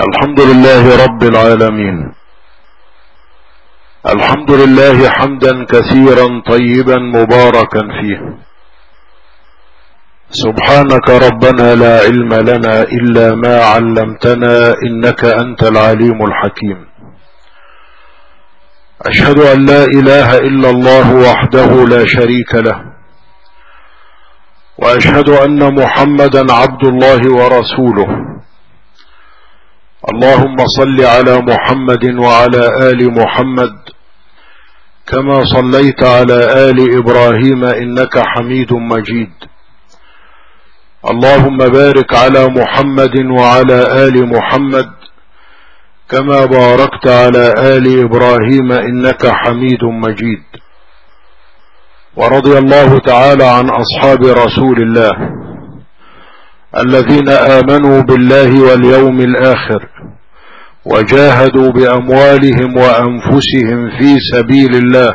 الحمد لله رب العالمين. الحمد لله حمدا كثيرا طيبا مباركا فيه. سبحانك ربنا لا علم لنا إلا ما علمتنا إنك أنت العليم الحكيم. أشهد أن لا إله إلا الله وحده لا شريك له، وأشهد أن محمدا عبد الله ورسوله. اللهم صل على محمد وعلى آل محمد كما صليت على آل إبراهيم إنك حميد مجيد. اللهم بارك على محمد وعلى آل محمد كما باركت على آل إبراهيم إنك حميد مجيد. ورضي الله تعالى عن أصحاب رسول الله الذين آمنوا بالله واليوم الآخر وجاهدوا بأموالهم وأنفسهم في سبيل الله.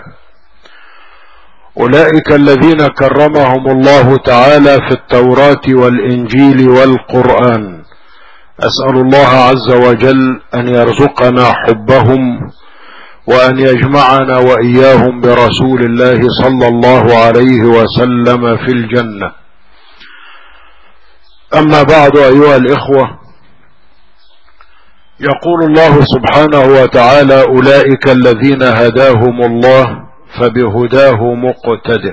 أولئك الذين كرمهم الله تعالى في التوراة والإنجيل والقرآن. أسأل الله عز وجل أن يرزقنا حبهم وأن يجمعنا وإياهم برسول الله صلى الله عليه وسلم في الجنة. أما بعد أيها الإخوة، يقول الله سبحانه وتعالى: أولئك الذين هداهم الله فبهداه مقتده.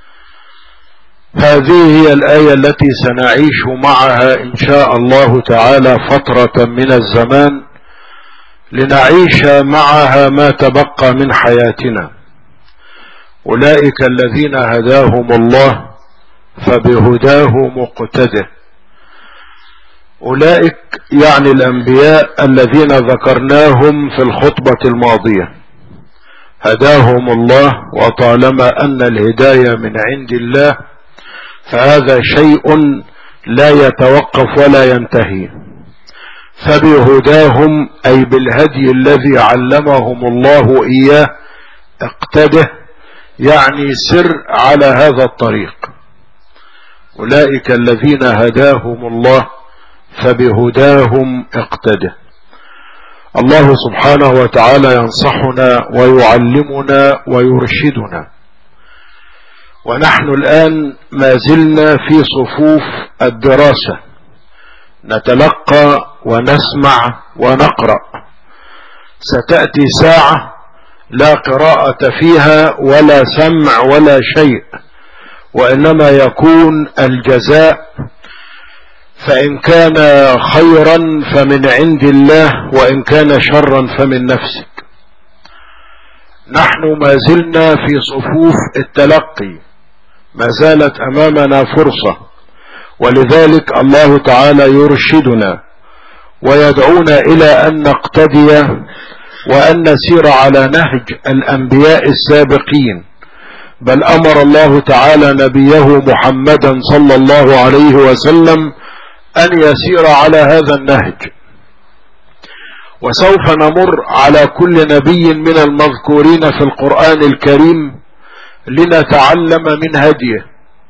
هذه هي الآية التي سنعيش معها إن شاء الله تعالى فترة من الزمان لنعيش معها ما تبقى من حياتنا. أولئك الذين هداهم الله فبهداه مقتده. أولئك يعني الأنبياء الذين ذكرناهم في الخطبة الماضية. هداهم الله، وطالما أن الهداية من عند الله فهذا شيء لا يتوقف ولا ينتهي. فبهداهم أي بالهدي الذي علمهم الله إياه اقتده، يعني سر على هذا الطريق. أولئك الذين هداهم الله فبهداهم اقتده. الله سبحانه وتعالى ينصحنا ويعلمنا ويرشدنا، ونحن الآن ما زلنا في صفوف الدراسة، نتلقى ونسمع ونقرأ. ستأتي ساعة لا قراءة فيها ولا سمع ولا شيء، وإنما يكون الجزاء، فإن كان خيرا فمن عند الله، وإن كان شرا فمن نفسك. نحن ما زلنا في صفوف التلقي، ما زالت أمامنا فرصة، ولذلك الله تعالى يرشدنا ويدعونا إلى أن نقتدي وأن نسير على نهج الأنبياء السابقين. بل أمر الله تعالى نبيه محمدا صلى الله عليه وسلم أن يسير على هذا النهج. وسوف نمر على كل نبي من المذكورين في القرآن الكريم لنتعلم من هديه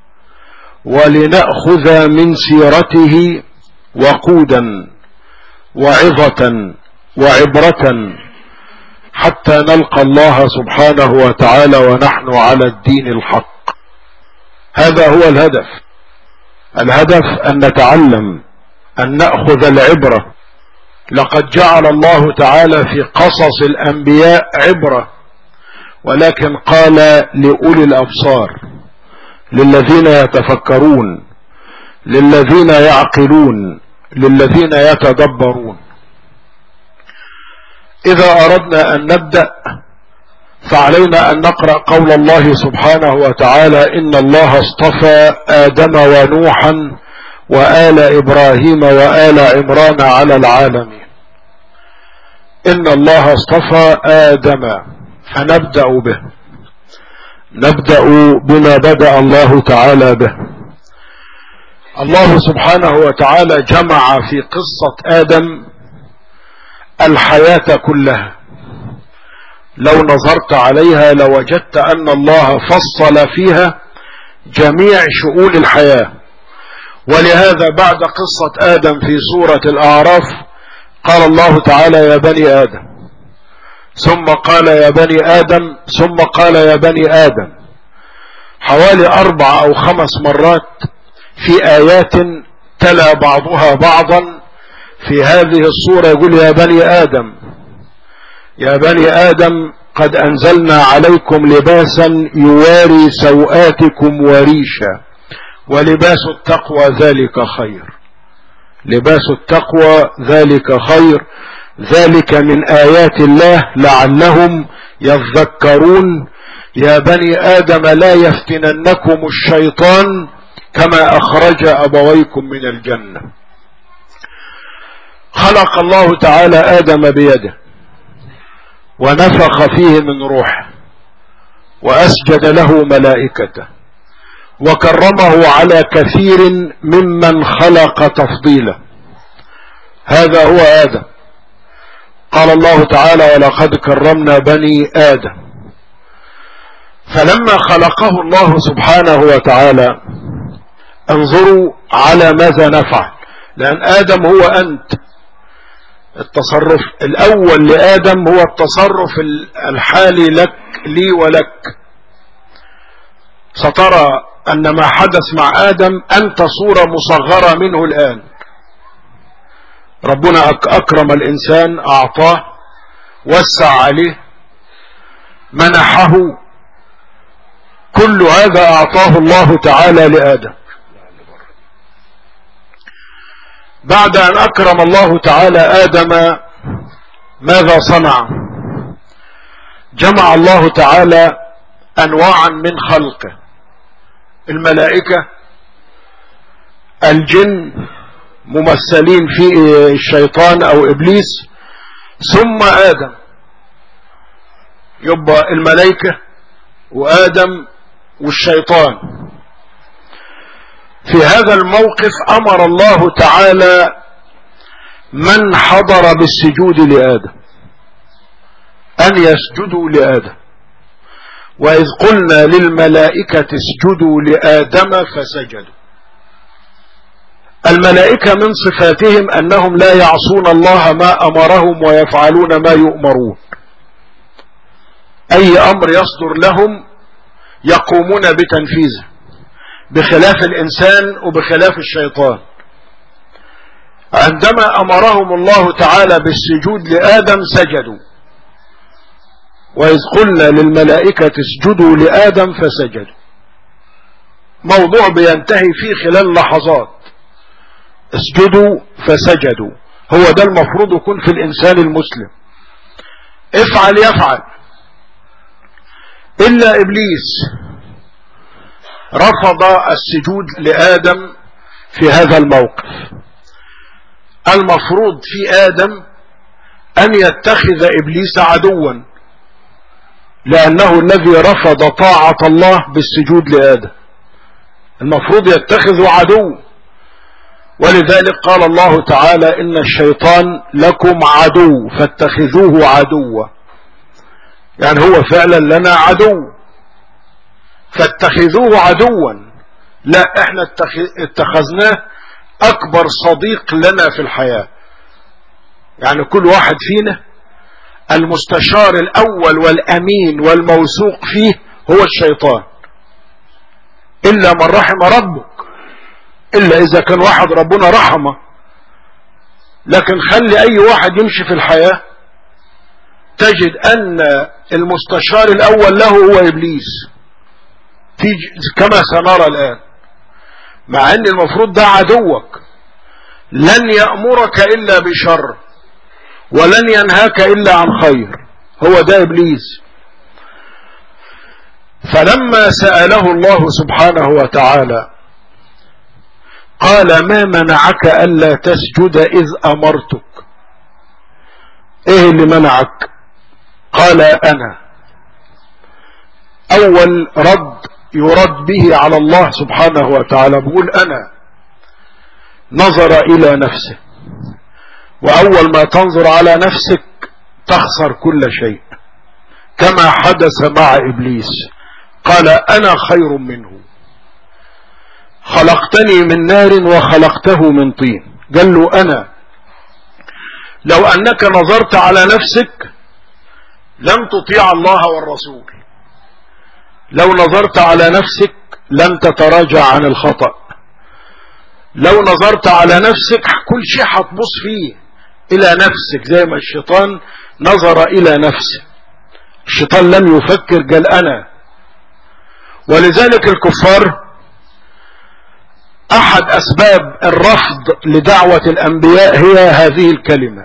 ولنأخذ من سيرته وقودا وعظة وعبرة حتى نلقى الله سبحانه وتعالى ونحن على الدين الحق. هذا هو الهدف. الهدف أن نتعلم، أن نأخذ العبرة. لقد جعل الله تعالى في قصص الأنبياء عبرة، ولكن قال لأولي الأبصار، للذين يتفكرون، للذين يعقلون، للذين يتدبرون. إذا أردنا أن نبدأ فعلينا أن نقرأ قول الله سبحانه وتعالى: إن الله اصطفى آدم ونوحا وآل إبراهيم وآل عمران على العالمين. إن الله اصطفى آدم، فنبدأ به، نبدأ بما بدأ الله تعالى به. الله سبحانه وتعالى جمع في قصة آدم الحياة كلها. لو نظرت عليها لوجدت أن الله فصل فيها جميع شؤون الحياة. ولهذا بعد قصة آدم في سورة الأعراف قال الله تعالى يا بني آدم، ثم قال يا بني آدم، ثم قال يا بني آدم، حوالي 4 أو 5 مرات في آيات تلا بعضها بعضا. في هذه الصورة يقول يا بني آدم، يا بني آدم قد أنزلنا عليكم لباسا يواري سوآتكم وريشا ولباس التقوى ذلك خير. لباس التقوى ذلك خير، ذلك من آيات الله لعلهم يذكرون. يا بني آدم لا يفتننكم الشيطان كما أخرج أبويكم من الجنة. خلق الله تعالى آدم بيده ونفخ فيه من روحه وأسجد له ملائكته وكرمه على كثير ممن خلق تفضيلا. هذا هو آدم. قال الله تعالى ولقد كرمنا بني آدم. فلما خلقه الله سبحانه وتعالى انظروا على ماذا نفعل، لأن آدم هو أنت. التصرف الأول لآدم هو التصرف الحالي لك لي ولك. سترى أن ما حدث مع آدم أنت صورة مصغرة منه الآن. ربنا أكرم الإنسان، أعطاه، وسع عليه، منحه، كل هذا أعطاه الله تعالى لآدم. بعد أن أكرم الله تعالى آدم ماذا صنع؟ جمع الله تعالى أنواعا من خلقه، الملائكة، الجن ممثلين في الشيطان أو إبليس، ثم آدم. يبقى الملائكة وآدم والشيطان. في هذا الموقف أمر الله تعالى من حضر بالسجود لآدم أن يسجدوا لآدم. وإذ قلنا للملائكة اسجدوا لآدم فسجدوا. الملائكة من صفاتهم أنهم لا يعصون الله ما أمرهم ويفعلون ما يؤمرون. أي أمر يصدر لهم يقومون بتنفيذه، بخلاف الإنسان وبخلاف الشيطان. عندما أمرهم الله تعالى بالسجود لآدم سجدوا. وإذ قلنا للملائكة اسجدوا لآدم فسجدوا. موضوع بينتهي فيه خلال لحظات. اسجدوا فسجدوا. هو ده المفروض يكون في الإنسان المسلم. افعل يفعل. إلا إبليس رفض السجود لآدم في هذا الموقف. المفروض في آدم أن يتخذ إبليس عدوا، لأنه الذي رفض طاعة الله بالسجود لآدم. المفروض يتخذ عدو. ولذلك قال الله تعالى إن الشيطان لكم عدو فاتخذوه عدوا. يعني هو فعلا لنا عدو، فاتخذوه عدوا. لا، احنا اتخذناه أكبر صديق لنا في الحياة. يعني كل واحد فينا المستشار الأول والأمين والموثوق فيه هو الشيطان، إلا من رحم ربك، إلا إذا كان واحد ربنا رحمه. لكن خلي أي واحد يمشي في الحياة تجد أن المستشار الأول له هو إبليس، كما سنرى الآن. مع أن المفروض ده عدوك، لن يأمرك إلا بشر ولن ينهاك إلا عن خير. هو ده إبليس. فلما سأله الله سبحانه وتعالى قال ما منعك ألا تسجد إذ أمرتك؟ إيه اللي منعك؟ قال أنا. أول رد يرد به على الله سبحانه وتعالى بيقول أنا. نظر إلى نفسه، وأول ما تنظر على نفسك تخسر كل شيء، كما حدث مع إبليس. قال أنا خير منه، خلقتني من نار وخلقته من طين. قال له أنا. لو أنك نظرت على نفسك لم تطيع الله والرسول، لو نظرت على نفسك لن تتراجع عن الخطأ، لو نظرت على نفسك كل شيء هتبص فيه إلى نفسك، زي ما الشيطان نظر إلى نفسه. الشيطان لم يفكر، قال أنا. ولذلك الكفار أحد أسباب الرفض لدعوة الأنبياء هي هذه الكلمة،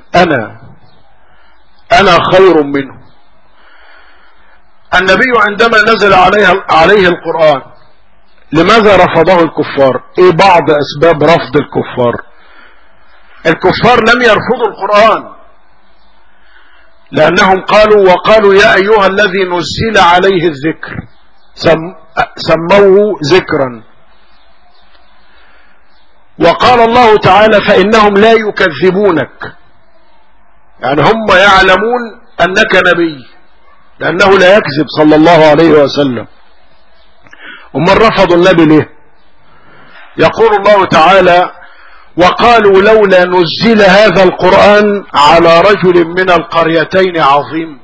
أنا خير منه. النبي عندما نزل عليه القرآن لماذا رفضه الكفار؟ ايه بعض أسباب رفض الكفار؟ الكفار لم يرفضوا القرآن لأنهم وقالوا يا أيها الذي نزل عليه الذكر، سموه ذكرا. وقال الله تعالى فإنهم لا يكذبونك، يعني هم يعلمون أنك نبي لأنه لا يكذب صلى الله عليه وسلم. ومن رفضوا النبي ليه؟ يقول الله تعالى وقالوا لولا نزل هذا القرآن على رجل من القريتين عظيم.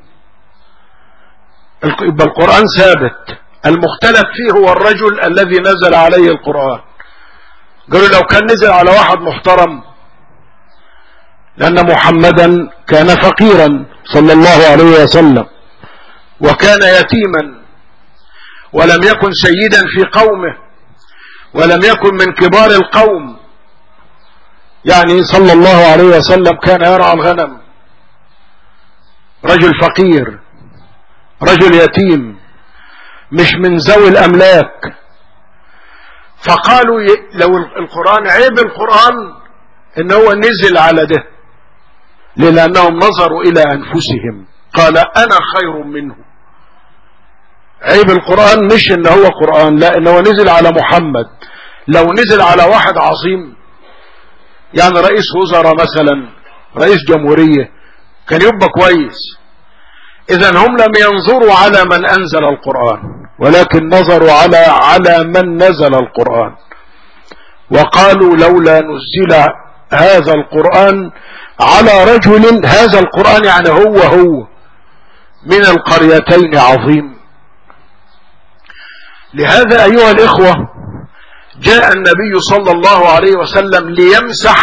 يبقى القرآن ثابت، المختلف فيه هو الرجل الذي نزل عليه القرآن. قالوا لو كان نزل على واحد محترم، لأن محمدا كان فقيرا صلى الله عليه وسلم وكان يتيما ولم يكن سيدا في قومه ولم يكن من كبار القوم، يعني صلى الله عليه وسلم كان يرعى الغنم، رجل فقير، رجل يتيم، مش من ذوي الأملاك. فقالوا لو القرآن عيب القرآن إن هو نزل على ده، لأنهم نظروا إلى أنفسهم. قال أنا خير منه. عيب القرآن مش إن هو قرآن، لا، إن هو نزل على محمد. لو نزل على واحد عظيم يعني رئيس وزراء مثلا، رئيس جمهورية، كان يبقى كويس. إذن هم لم ينظروا على من أنزل القرآن ولكن نظروا على من نزل القرآن. وقالوا لولا نزل هذا القرآن على رجل، هذا القرآن يعني هو من القريتين عظيم. لهذا أيها الإخوة جاء النبي صلى الله عليه وسلم ليمسح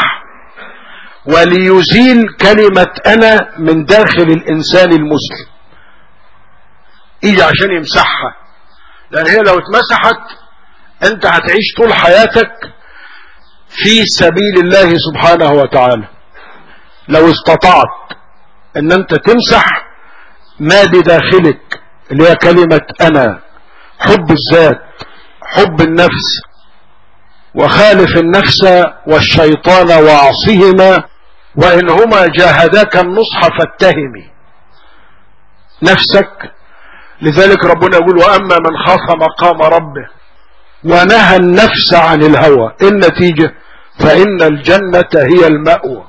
وليزيل كلمة أنا من داخل الإنسان المسلم، إيجي عشان يمسحها، لأن هي لو اتمسحت أنت هتعيش طول حياتك في سبيل الله سبحانه وتعالى. لو استطعت أن أنت تمسح ما بداخلك اللي هي كلمة أنا، حب الذات، حب النفس، وخالف النفس والشيطان وعصهما وإنهما جاهداك النصح فاتهمي نفسك. لذلك ربنا يقول وأما من خاف مقام ربه ونهى النفس عن الهوى، النتيجة فإن الجنة هي المأوى.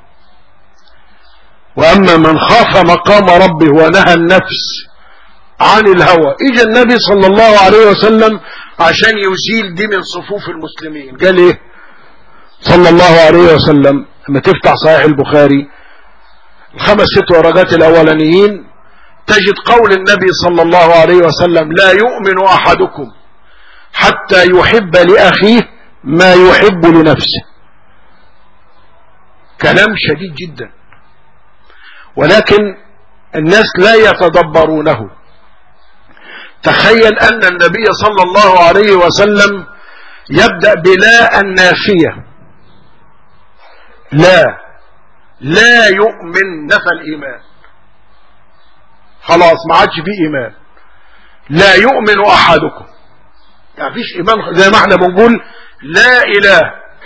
وأما من خاف مقام ربه ونهى النفس عن الهوى، إجا النبي صلى الله عليه وسلم عشان يزيل دي من صفوف المسلمين. قال إيه صلى الله عليه وسلم؟ لما تفتح صحيح البخاري 5 6 ورقات الأولانيين تجد قول النبي صلى الله عليه وسلم لا يؤمن أحدكم حتى يحب لأخيه ما يحب لنفسه. كلام شديد جدا، ولكن الناس لا يتدبرونه. تخيل أن النبي صلى الله عليه وسلم يبدأ بلا النافية، لا يؤمن، نفى الإيمان، خلاص ما عادش فيه إيمان. لا يؤمن أحدكم، يعني فيش إيمان، زي ما احنا بنقول لا إله،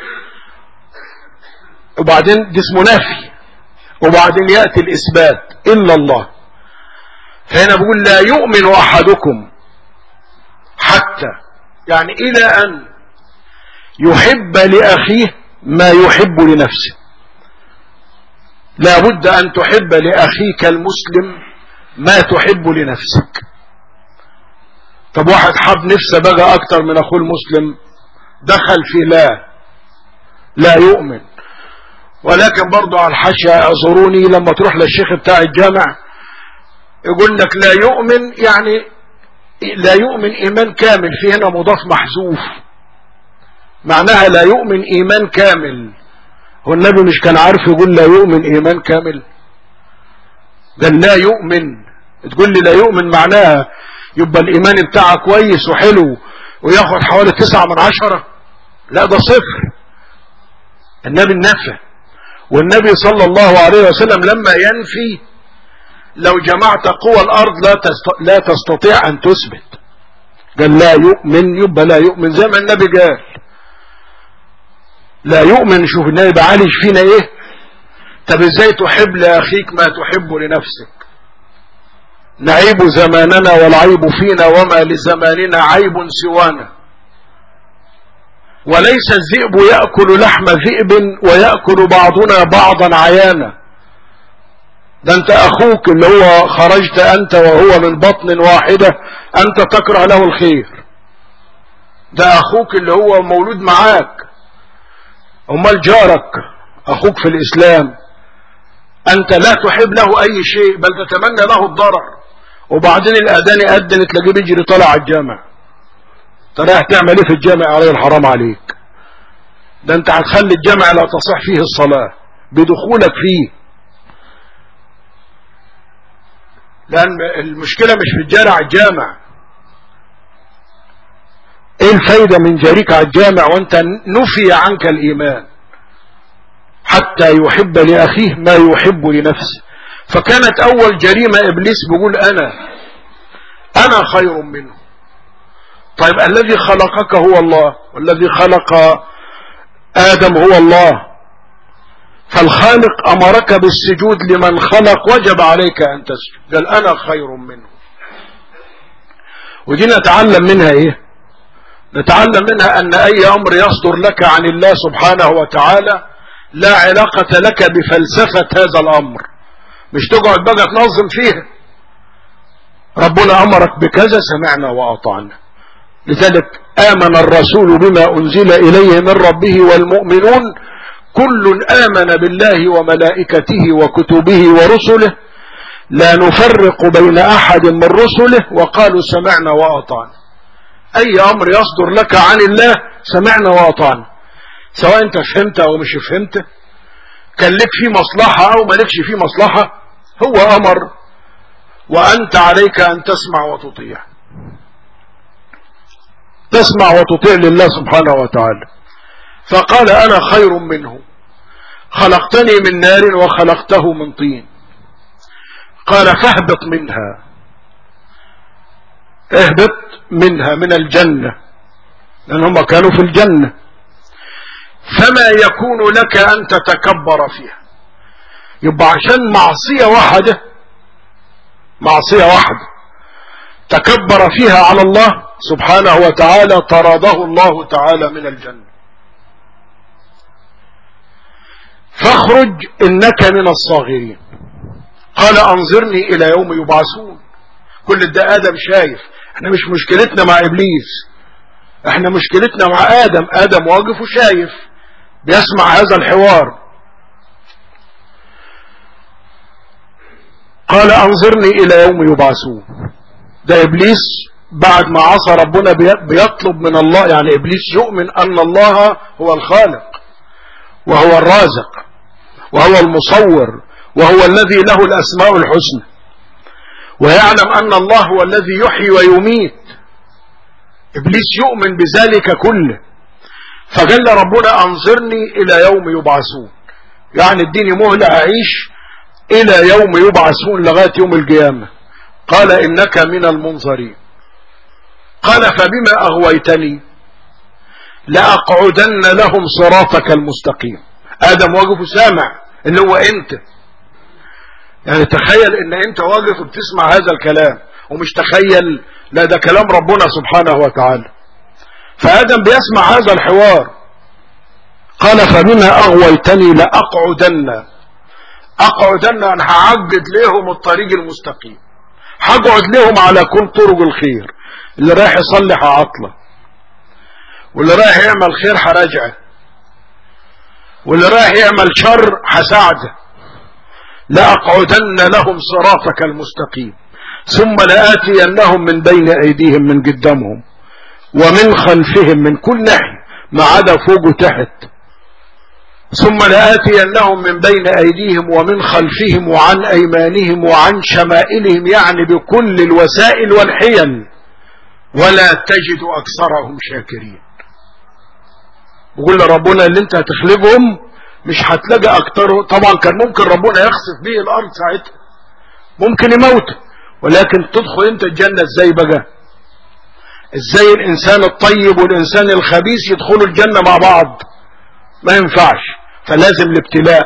وبعدين دي اسمه نفي، وبعدين يأتي الإثبات إلا الله. فهنا بقول لا يؤمن أحدكم حتى، يعني إلى أن يحب لأخيه ما يحب لنفسه. لا بد أن تحب لأخيك المسلم ما تحب لنفسك. طب واحد حب نفسه بقى أكتر من أخوه المسلم، دخل في لا يؤمن. ولكن برضو على الحاشية اعذروني، لما تروح للشيخ بتاع الجامع يقول لك لا يؤمن، يعني لا يؤمن ايمان كامل، في هنا مضاف محذوف، معناها لا يؤمن ايمان كامل. هو النبي مش كان عارف يقول لا يؤمن ايمان كامل؟ قال لا يؤمن. تقول لي لا يؤمن معناها يبقى الايمان بتاعه كويس وحلو وياخد حوالي 9/10؟ لا، ده صفر. النبي نفى، والنبي صلى الله عليه وسلم لما ينفي لو جمعت قوى الارض لا تستطيع ان تثبت. قال لا يؤمن، يبقى لا يؤمن زي ما النبي قال لا يؤمن. شوف النبي بعالج فينا ايه. طب ازاي تحب لاخيك ما تحب لنفسك؟ نعيب زماننا والعيب فينا، وما لزماننا عيب سوانا. وليس الذئب يأكل لحم ذئب ويأكل بعضنا بعضا عيانا. ده انت اخوك اللي هو خرجت انت وهو من بطن واحدة انت تكره له الخير، ده اخوك اللي هو مولود معاك. امال جارك اخوك في الاسلام انت لا تحب له اي شيء، بل تتمنى له الضرر، وبعدين الاذان يأذن تلاقيه بيجري طالع على الجامع. انت رايح تعمل ايه في الجامع؟ عليه الحرام عليك، ده انت هتخلي الجامع لا تصح فيه الصلاة بدخولك فيه. لان المشكلة مش في الجاري على الجامع. ايه الفايدة من جاريك على الجامع وانت نفي عنك الايمان حتى يحب لاخيه ما يحب لنفسه؟ فكانت اول جريمة ابليس بيقول انا خير منه. طيب الذي خلقك هو الله، والذي خلق ادم هو الله، فالخالق امرك بالسجود لمن خلق، وجب عليك ان تسجد. قال انا خير منه. ودي نتعلم منها ايه؟ نتعلم منها ان اي امر يصدر لك عن الله سبحانه وتعالى لا علاقة لك بفلسفة هذا الامر، مش تقعد بقى تنظم فيها. ربنا امرك بكذا سمعنا واطعنا. لذلك امن الرسول بما انزل اليه من ربه والمؤمنون كل آمن بالله وملائكته وكتبه ورسله لا نفرق بين أحد من رسله وقالوا سمعنا وأطعنا. أي أمر يصدر لك عن الله سمعنا وأطعنا، سواء أنت فهمت أو مش فهمت، كان لك فيه مصلحة أو ما لكش فيه مصلحة، هو أمر وأنت عليك أن تسمع وتطيع. تسمع وتطيع لله سبحانه وتعالى. فقال أنا خير منه، خلقتني من نار وخلقته من طين. قال فاهبط منها، اهبط منها من الجنة، لأن هم كانوا في الجنة. فما يكون لك أن تتكبر فيها. يبقى عشان معصية واحدة تكبر فيها على الله سبحانه وتعالى طرده الله تعالى من الجنة. فاخرج إنك من الصاغرين. قال أنظرني إلى يوم يبعثون. كل ده آدم شايف. احنا مش مشكلتنا مع إبليس، احنا مشكلتنا مع آدم واقف وشايف بيسمع هذا الحوار. قال أنظرني إلى يوم يبعثون. ده إبليس بعد ما عصى ربنا بيطلب من الله، يعني إبليس يؤمن أن الله هو الخالق وهو الرازق وهو المصور وهو الذي له الأسماء الحسنى، ويعلم أن الله هو الذي يحيي ويميت. إبليس يؤمن بذلك كله. فقال ربنا أنظرني إلى يوم يبعثون، يعني اديني مهلة أعيش إلى يوم يبعثون لغاية يوم القيامة. قال إنك من المنظرين. قال فبما أغويتني لأقعدن لهم صراطك المستقيم. آدم واقف وسامع اللي هو أنت، يعني تخيل ان انت واقف وبتسمع هذا الكلام، ومش تخيل، لا ده كلام ربنا سبحانه وتعالى. فآدم بيسمع هذا الحوار. قال فبما أغويتني لأقعدن أنا هعقد لهم الطريق المستقيم، هقعد لهم على كل طرق الخير. اللي رايح يصلح عطله، واللي رايح يعمل خير هراجعه، واللي رايح يعمل شر هساعده، لأقعدن لهم صراطك المستقيم ثم لآتينهم من بين أيديهم من قدامهم ومن خلفهم من كل ناحية ما عدا فوق وتحت، ثم لآتينهم من بين أيديهم ومن خلفهم وعن أيمانهم وعن شمائلهم، يعني بكل الوسائل والحيل، ولا تجد أكثرهم شاكرين. بقول لربنا اللي انت هتخلقهم مش هتلاقي أكتره. طبعا كان ممكن ربنا يخسف به الأرض ساعتها، ممكن يموت، ولكن تدخل انت الجنة ازاي بقى؟ ازاي الإنسان الطيب والإنسان الخبيث يدخلوا الجنة مع بعض؟ ما ينفعش، فلازم الابتلاء.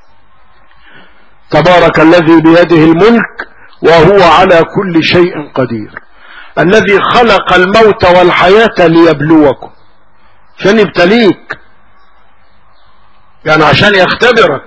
تبارك الذي بيده الملك وهو على كل شيء قدير، الذي خلق الموت والحياة ليبلوكم، عشان يبتليك، يعني عشان يختبرك.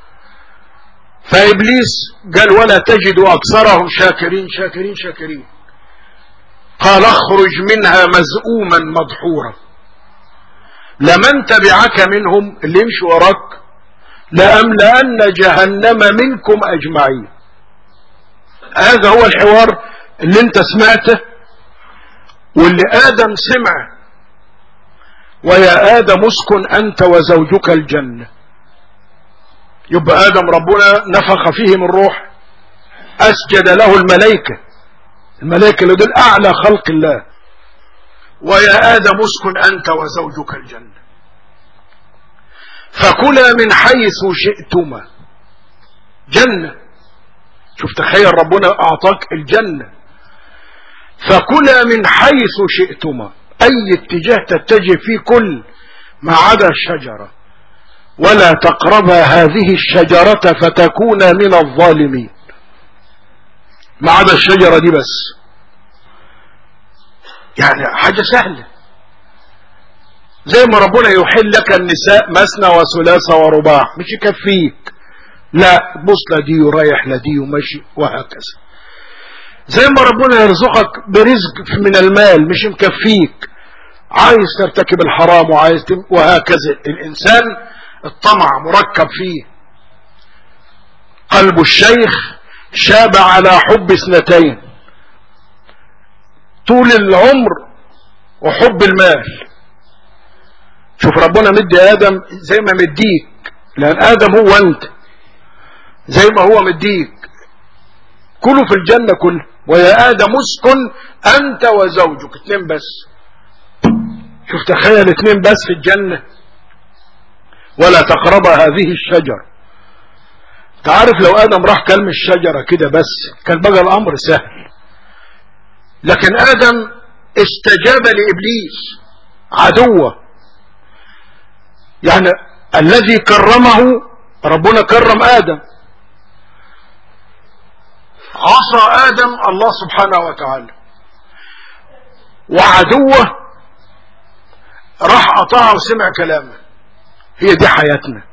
فإبليس قال ولا تجد أكثرهم شاكرين شاكرين شاكرين. قال اخرج منها مذءوما مدحورا، لمن تبعك منهم اللي يمشي وراك لأملأن جهنم منكم أجمعين. هذا هو الحوار اللي انت سمعته واللي آدم سمعه. ويا آدم اسكن أنت وزوجك الجنة. يبقى آدم ربنا نفخ فيه من روح، أسجد له الملائكة اللي دول أعلى خلق الله. ويا آدم اسكن أنت وزوجك الجنة فكلا من حيث شئتما. جنة، شوف تخيل ربنا أعطاك الجنة. فكلا من حيث شئتما، أي اتجاه تتجه فيه كل ما عدا الشجرة، ولا تقربا هذه الشجرة فتكونا من الظالمين. ما عدا الشجرة دي بس، يعني حاجة سهلة. زي ما ربنا يحل لك النساء مثنى وثلاث ورباع، مش يكفيك، لا بص لدي ورايح لدي وماشي وهكذا. زي ما ربنا يرزقك برزق من المال مش مكفيك، عايز ترتكب الحرام وعايز وهكذا. الإنسان الطمع مركب فيه. قلب الشيخ شاب على حب اثنتين، طول العمر وحب المال. شوف ربنا مدي آدم زي ما مديك، لأن آدم هو أنت، زي ما هو مديك كله في الجنة كله. ويا آدم اسكن أنت وزوجك، اتنين بس. شوف تخيل اتنين بس في الجنة. ولا تقرب هذه الشجرة. تعرف لو آدم راح كلم الشجرة كده بس كان بقى الأمر سهل، لكن آدم استجاب لإبليس عدوه. يعني الذي كرمه ربنا كرم آدم، عصى آدم الله سبحانه وتعالى، وعدوه راح قطعه وسمع كلامه. هي دي حياتنا.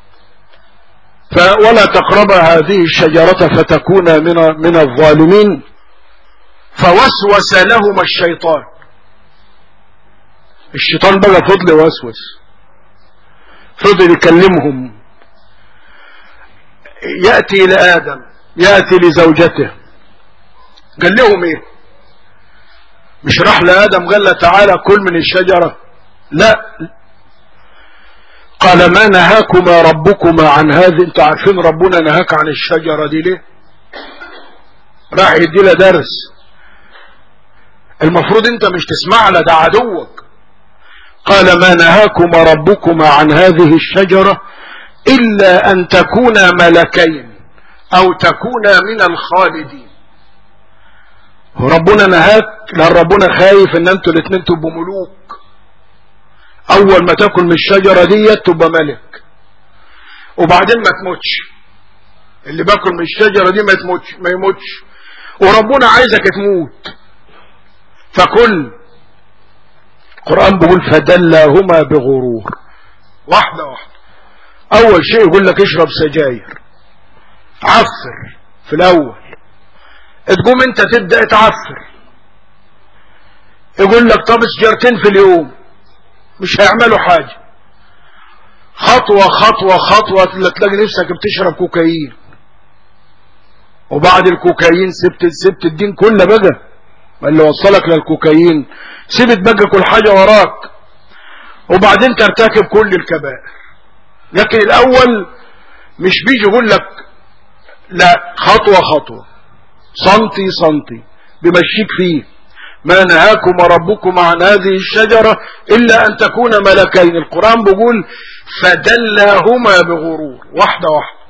ولا تقرب هذه الشجرة فتكون من الظالمين. فوسوس لهما الشيطان بقى فضل وسوس، فضل يكلمهم، يأتي لآدم، يأتي لزوجته. قال لهم ايه؟ مش راح لآدم قال له تعالى كل من الشجرة؟ لا، قال ما نهاكما ربكما عن هذه. انتوا عارفين ربنا نهاك عن الشجرة دي ليه؟ راح يدي له درس. المفروض انت مش تسمع له، ده عدوك. قال ما نهاكما ربكما عن هذه الشجرة إلا أن تكونا ملكين أو تكونا من الخالدين. ربنا نهاك لأن ربنا خايف ان انتوا الاثنين تبقوا ملوك. اول ما تاكل من الشجرة دي تبقى ملك، وبعدين ما تموتش. اللي باكل من الشجرة دي ما يموتش، وربنا عايزك تموت. فكل القرآن بيقول فدلاهما بغرور. واحدة واحدة. اول شيء يقول لك اشرب سجاير، عفر في الاول، تقوم انت تبدأ تعفر. يقول لك طب سجارتين في اليوم، مش هيعملوا حاجة. خطوة خطوة خطوة تلاقي نفسك بتشرب كوكايين، وبعد الكوكايين سبت الدين كله بقى، ما اللي وصلك للكوكايين سبت بقى كل حاجة وراك، وبعدين ترتكب كل الكبائر. لكن الاول مش بيجي يقول لك لا، خطوة خطوة سنتي سنتي بمشيك فيه. ما نهاكم ربكم عن هذه الشجرة إلا أن تكون ملكين. القرآن بيقول فدلاهما بغرور، واحدة واحدة،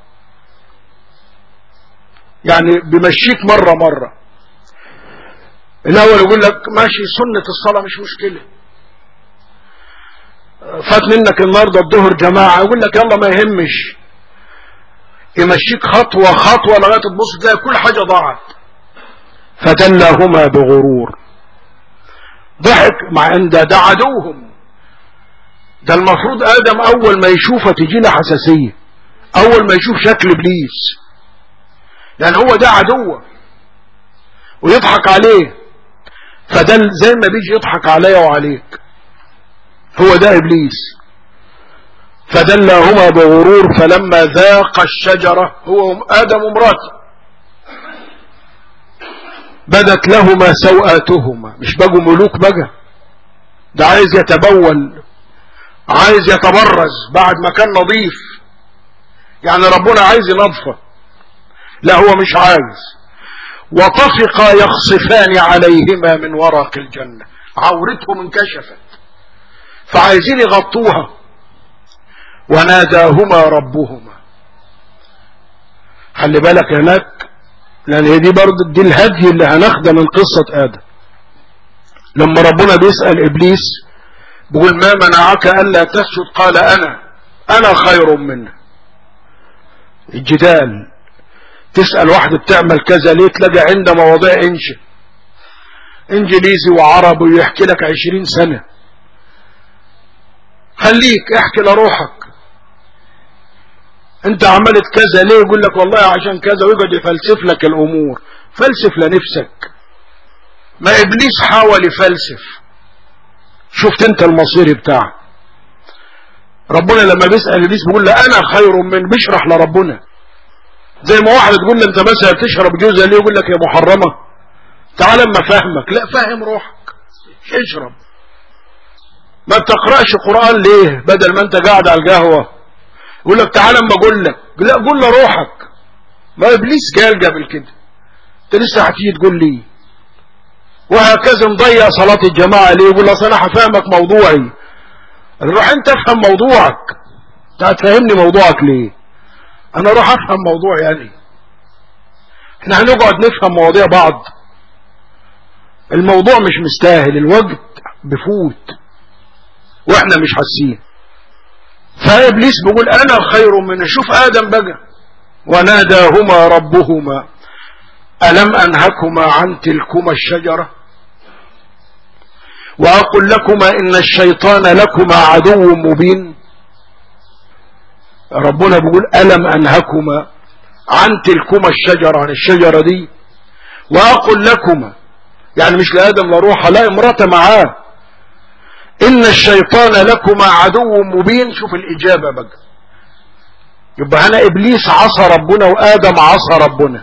يعني بمشيك مرة مرة. الأول يقول لك ماشي سنة الصلاة مش مشكلة، فات منك النهاردة الظهر جماعة، يقول لك يلا ما يهمش، يمشيك خطوة خطوة لغاية تبص تلاقي كل حاجة ضاعت. فدلاهما بغرور، ضحك مع ان ده عدوهم. ده المفروض ادم اول ما يشوفه تجي له حساسية، اول ما يشوف شكل ابليس، لان هو ده عدوه ويضحك عليه. فدل زي ما بيجي يضحك عليا وعليك، هو ده ابليس. فدلاهما بغرور فلما ذاق الشجرة، هو ادم ومراته، بدت لهما سوآتهما. مش بقوا ملوك بقى، ده عايز يتبول، عايز يتبرز بعد ما كان نظيف. يعني ربنا عايز ينظفه، لا هو مش عايز. وطفقا يخصفان عليهما من ورق الجنة، عورتهم انكشفت فعايزين يغطوها. وناداهما ربهما، خلي بالك هناك، لان هي دي برضه دي الهدي اللي هناخده من قصة آدم. لما ربنا بيسأل إبليس بيقول ما منعك ألا تسجد؟ قال أنا خير منه. الجدال، تسأل واحد بتعمل كذا ليه، تلاقي عنده مواضيع انجليزي وعربي ويحكي لك 20 سنة. خليك احكي لروحك، انت عملت كذا ليه، يقول لك والله عشان كذا، ويقعد يفلسف لك الامور. فلسف لنفسك. ما ابليس حاول يفلسف، شفت انت المصير بتاعه. ربنا لما بيسأل ابليس بيقول له انا خير من، بيشرح لربنا. زي ما واحد تقول له انت مثلا تشرب جوزة ليه، يقول لك يا محرمة. تعال اما فهمك، لا فهم روحك، اشرب. ما بتقرأش قرآن ليه بدل ما انت قاعد على القهوة؟ يقول لك تعال اما اقول لك، لا قول لروحك. ما ابليس قال قبل كده، انت لسه هتيجي تقول لي. وهكذا نضيع صلاة الجماعة ليه، يقول اصل انا هفهمك موضوعي. روح انت افهم موضوعك، انت هتفهمني موضوعك ليه؟ انا اروح افهم موضوعي يعني. احنا هنقعد نفهم مواضيع بعض، الموضوع مش مستاهل، الوقت بفوت واحنا مش حاسين. فابليس بيقول انا خير منه. شوف ادم بقى، وناداهما ربهما الم انهكما عن تلكما الشجرة واقل لكما ان الشيطان لكما عدو مبين. ربنا بيقول الم انهكما عن تلكما الشجرة، عن الشجرة دي، واقل لكما، يعني مش لادم لروحه، لا امرأة معاه، ان الشيطان لكما عدو مبين. شوف الاجابة بقى، يبقى هنا ابليس عصى ربنا وادم عصى ربنا.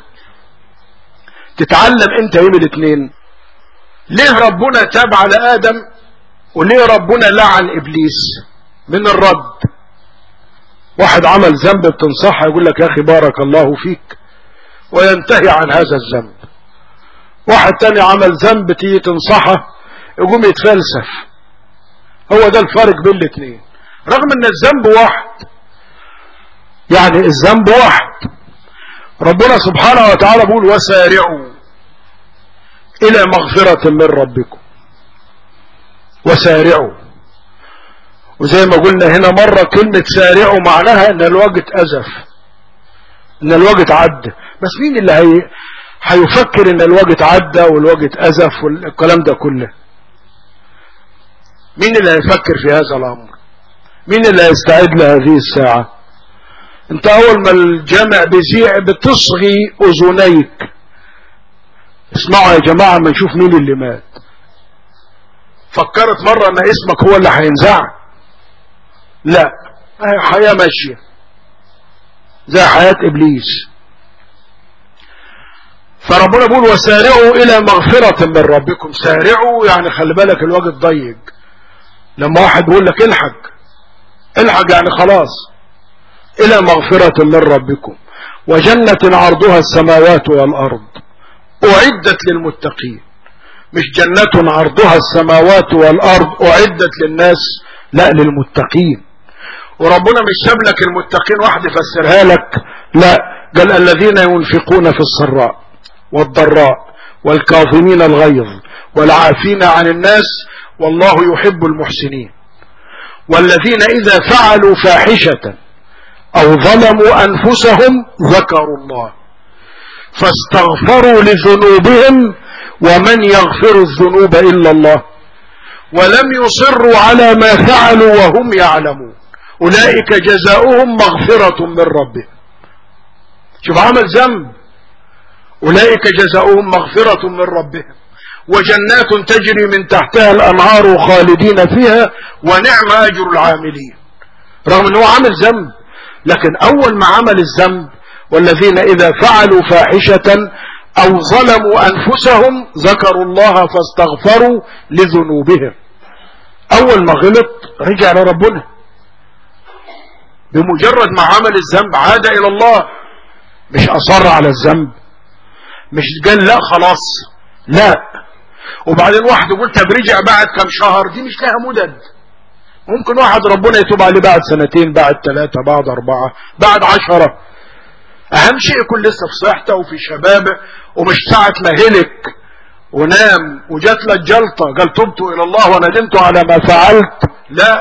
تتعلم انت ايه من الاثنين؟ ليه ربنا تاب على ادم وليه ربنا لعن ابليس؟ من الرد. واحد عمل ذنب بتنصحه يقول لك يا اخي بارك الله فيك وينتهي عن هذا الذنب. واحد تاني عمل ذنب تيجي تنصحه يقوم يتفلسف. هو ده الفرق بين الاثنين، رغم ان الذنب واحد، يعني الذنب واحد. ربنا سبحانه وتعالى بيقول وسارعوا الى مغفرة من ربكم، وسارعوا. وزي ما قلنا هنا مرة كلمة سارعوا معناها ان الوقت ازف، ان الوقت عدى. بس مين اللي هيفكر ان الوقت عدى والوقت ازف والكلام ده كله؟ مين اللي هيفكر في هذا الامر؟ مين اللي هيستعد لهذه الساعة؟ انت اول ما الجامع بيذيع بتصغي اذنيك. اسمعوا يا جماعة ما نشوف مين اللي مات. فكرت مرة ان اسمك هو اللي هينزع؟ لا، حياة ماشية زي حياة إبليس. فربنا بيقول وسارعوا إلى مغفرة من ربكم. سارعوا يعني خلي بالك الوقت ضيق. لما واحد بيقول لك الحق يعني خلاص. إلى مغفرة من ربكم وجنة عرضها السماوات والأرض أعدت للمتقين. مش جنة عرضها السماوات والأرض أعدت للناس، لا للمتقين. وربنا مش ساب لك المتقين واحد يفسرها لك، لا، قال الذين ينفقون في السراء والضراء والكاظمين الغيظ والعافين عن الناس والله يحب المحسنين. والذين إذا فعلوا فاحشة أو ظلموا أنفسهم ذكروا الله فاستغفروا لذنوبهم ومن يغفر الذنوب إلا الله ولم يصروا على ما فعلوا وهم يعلمون أولئك جزاؤهم مغفرة من ربهم. شوف عمل ذنب، أولئك جزاؤهم مغفرة من ربهم وجنات تجري من تحتها الأنهار خالدين فيها ونعم أجر العاملين. رغم أنه عمل ذنب، لكن أول ما عمل الذنب والذين إذا فعلوا فاحشة أو ظلموا أنفسهم ذكروا الله فاستغفروا لذنوبهم. أول ما غلط رجع لربنا، بمجرد ما عمل الذنب عاد إلى الله، مش أصر على الذنب، مش قال لا خلاص، لا. وبعدين واحد يقول طب رجع بعد كم شهر، دي مش لها مدد. ممكن واحد ربنا يتوب عليه بعد سنتين، بعد 3، بعد 4، بعد 10. اهم شيء يكون لسه في صحته وفي شبابه، ومش ساعة ما هلك ونام وجات له الجلطة قال تبت الى الله وندمت على ما فعلت، لا.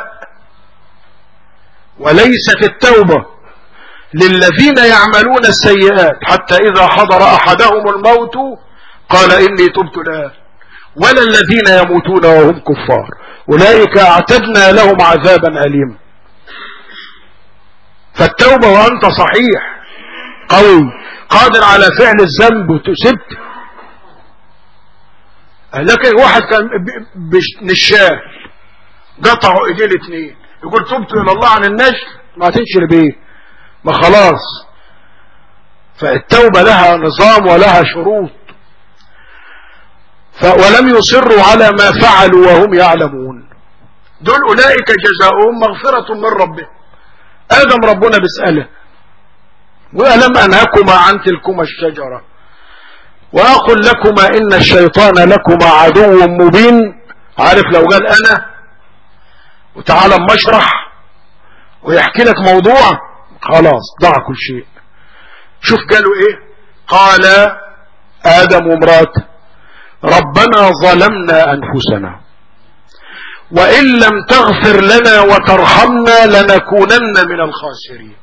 وليست التوبة للذين يعملون السيئات حتى اذا حضر احدهم الموت قال اني تبت الان، ولا الذين يموتون وهم كفار اولئك اعتدنا لهم عذابا اليما. فالتوبة وانت صحيح قوي قادر على فعل الذنب وتسبت. لكن واحد كان نشال قطعوا ايديه الاثنين يقول تبت الى الله عن النشل، ما تنشل بيه، ما خلاص. فالتوبة لها نظام ولها شروط. ولم يصروا على ما فعلوا وهم يعلمون، دول أولئك جزاؤهم مغفرة من ربهم. آدم ربنا بيسأله وألم أنهكما عن تلكما الشجرة وأقل لكما إن الشيطان لكما عدو مبين. عارف لو قال أنا وتعالى مشرح ويحكي لك موضوع خلاص ضاع كل شيء. شوف قالوا إيه؟ قال آدم وامراته ربنا ظلمنا أنفسنا وإن لم تغفر لنا وترحمنا لنكونن من الخاسرين.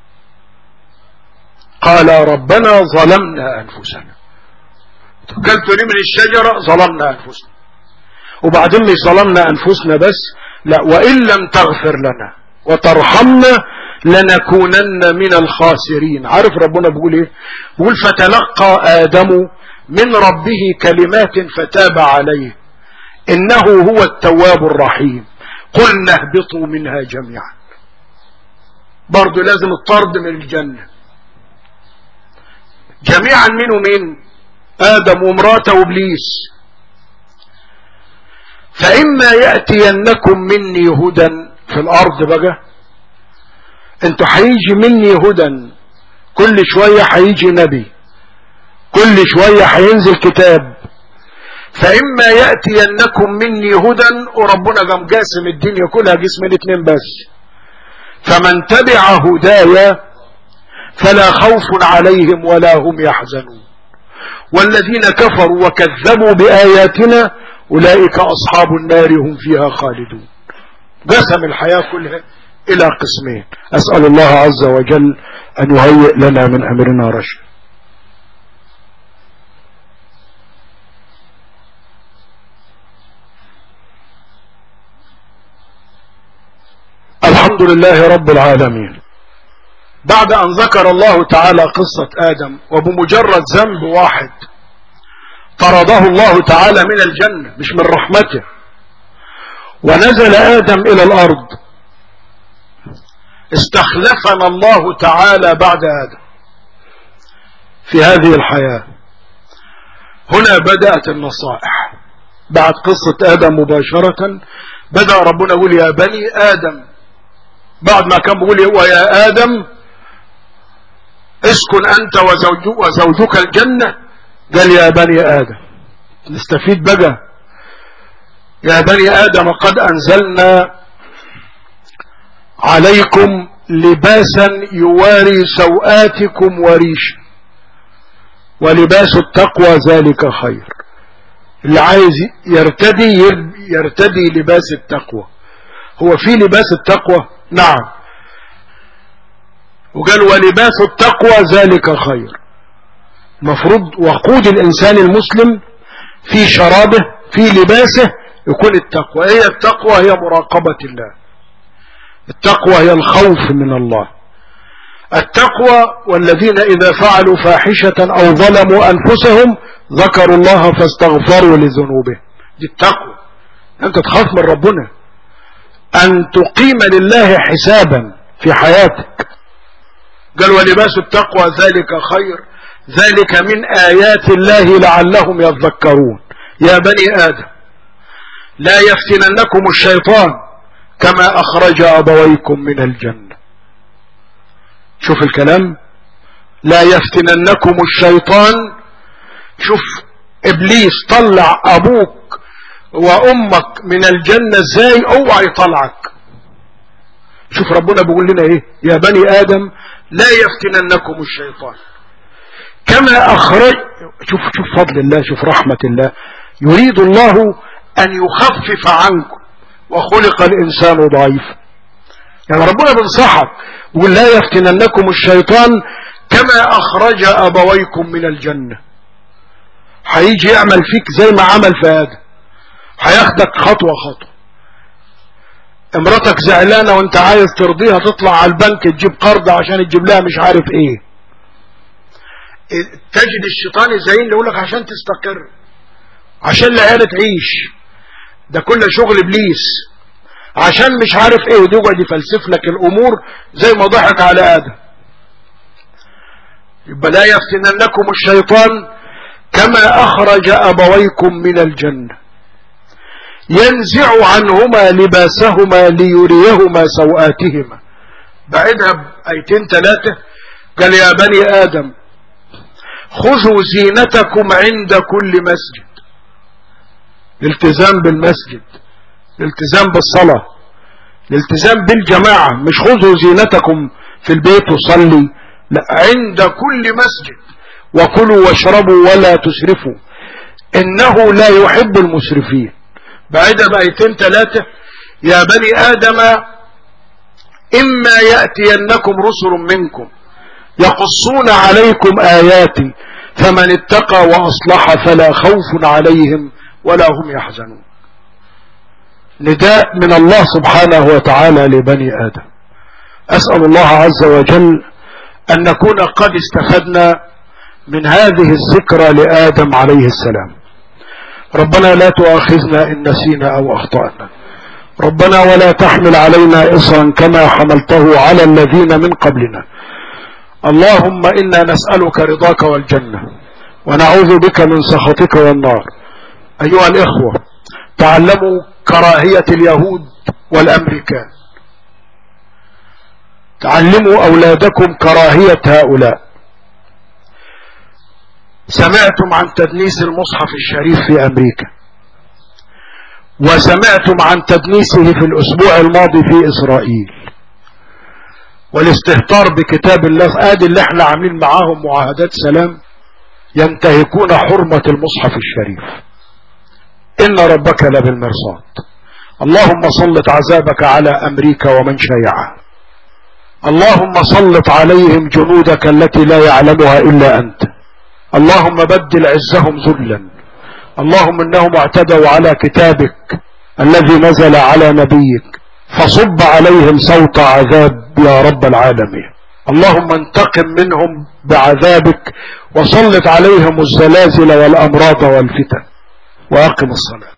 قال ربنا ظلمنا أنفسنا، قلت لي من الشجرة ظلمنا أنفسنا، وبعدين مش ظلمنا أنفسنا بس، لا، وإن لم تغفر لنا وترحمنا لنكونن من الخاسرين. عارف ربنا بيقول ايه؟ بيقول فتلقى آدم من ربه كلمات فتاب عليه إنه هو التواب الرحيم قلنا اهبطوا منها جميعا. برضو لازم الطرد من الجنة جميعا. مين ومين؟ آدم ومراته وإبليس. فإما يأتينكم مني هدى في الأرض بقى، انتوا هيجي مني هدى، كل شوية هيجي نبي، كل شوية هينزل كتاب. فإما يأتينكم مني هدى، وربنا قام قاسم الدنيا كلها قسمين 2 بس، فمن تبع هدايا فلا خوف عليهم ولا هم يحزنون والذين كفروا وكذبوا بآياتنا أولئك أصحاب النار هم فيها خالدون. قسم الحياة كلها إلى قسمين. أسأل الله عز وجل أن يهيئ لنا من أمرنا رشد. الحمد لله رب العالمين. بعد أن ذكر الله تعالى قصة آدم، وبمجرد ذنب واحد طرده الله تعالى من الجنة مش من رحمته، ونزل آدم إلى الأرض. استخلفنا الله تعالى بعد آدم في هذه الحياة. هنا بدأت النصائح بعد قصة آدم مباشرة. بدأ ربنا يقول يا بني آدم، بعد ما كان بيقول هو يا آدم اسكن أنت وزوجك الجنة، قال يا بني آدم. نستفيد بقى يا بني آدم قد أنزلنا عليكم لباسا يواري سوآتكم وريشا ولباس التقوى ذلك خير. اللي عايز يرتدي لباس التقوى. هو في لباس التقوى؟ نعم. وقال ولباس التقوى ذلك خير. المفروض وقود الإنسان المسلم في شرابه في لباسه يكون التقوى. هي التقوى هي مراقبة الله، التقوى هي الخوف من الله. التقوى والذين إذا فعلوا فاحشة أو ظلموا أنفسهم ذكروا الله فاستغفروا لذنوبهم. دي التقوى، أنت تخاف من ربنا، أن تقيم لله حسابا في حياتك. قال ولباس التقوى ذلك خير، ذلك من آيات الله لعلهم يذكرون. يا بني آدم لا يفتننكم الشيطان كما أخرج أبويكم من الجنة. شوف الكلام، لا يفتننكم الشيطان. شوف إبليس طلع أبوك وأمك من الجنة ازاي، اوعى يطلعك. شوف ربنا بيقول لنا ايه، يا بني آدم لا يفتننكم الشيطان كما أخرج. شوف فضل الله، شوف رحمة الله. يريد الله أن يخفف عنكم وخلق الإنسان ضعيفا. يعني ربنا بنصحك يقول لا يفتننكم الشيطان كما أخرج أبويكم من الجنة. هيجي يعمل فيك زي ما عمل في آدم، هياخدك خطوة خطوة. امرتك زعلانة وانت عايز ترضيها، تطلع على البنك تجيب قرض عشان تجيب لها مش عارف ايه. تجد الشيطان يزين يقول لك عشان تستقر، عشان العيال تعيش، ده كله شغل ابليس، عشان مش عارف ايه، ويقعد يفلسف لك الامور زي ما ضحك على آدم. يبقى لا يفتننكم الشيطان كما أخرج أبويكم من الجنة ينزع عنهما لباسهما ليريهما سوآتهما. بعدها بآيتين ثلاثة قال يا بني آدم خذوا زينتكم عند كل مسجد. الالتزام بالمسجد، الالتزام بالصلاة، الالتزام بالجماعة. مش خذوا زينتكم في البيت وصلي، لا، عند كل مسجد. وكلوا واشربوا ولا تسرفوا إنه لا يحب المسرفين. بعدها بآيتين ثلاثة يا بني آدم إما يأتينكم رسل منكم يقصون عليكم آياتي فمن اتقى وأصلح فلا خوف عليهم ولا هم يحزنون. نداء من الله سبحانه وتعالى لبني آدم. أسأل الله عز وجل أن نكون قد استفدنا من هذه الذكرى لآدم عليه السلام. ربنا لا تؤاخذنا إن نسينا أو أخطأنا. ربنا ولا تحمل علينا إصرا كما حملته على الذين من قبلنا. اللهم إنا نسألك رضاك والجنة ونعوذ بك من سخطك والنار. أيها الإخوة، تعلموا كراهية اليهود والأمريكان، تعلموا أولادكم كراهية هؤلاء. سمعتم عن تدنيس المصحف الشريف في أمريكا، وسمعتم عن تدنيسه في الأسبوع الماضي في إسرائيل، والاستهتار بكتاب الله. آدي اللي احنا عاملين معاهم معاهدات سلام، ينتهكون حرمة المصحف الشريف. إن ربك لبالمرصاد. اللهم سلط عذابك على أمريكا ومن شيعها. اللهم سلط عليهم جنودك التي لا يعلمها إلا أنت. اللهم بدل عزهم ذلا. اللهم إنهم اعتدوا على كتابك الذي نزل على نبيك، فصب عليهم صوت عذاب يا رب العالمين. اللهم انتقم منهم بعذابك وسلط عليهم الزلازل والأمراض والفتن. وأقم الصلاة.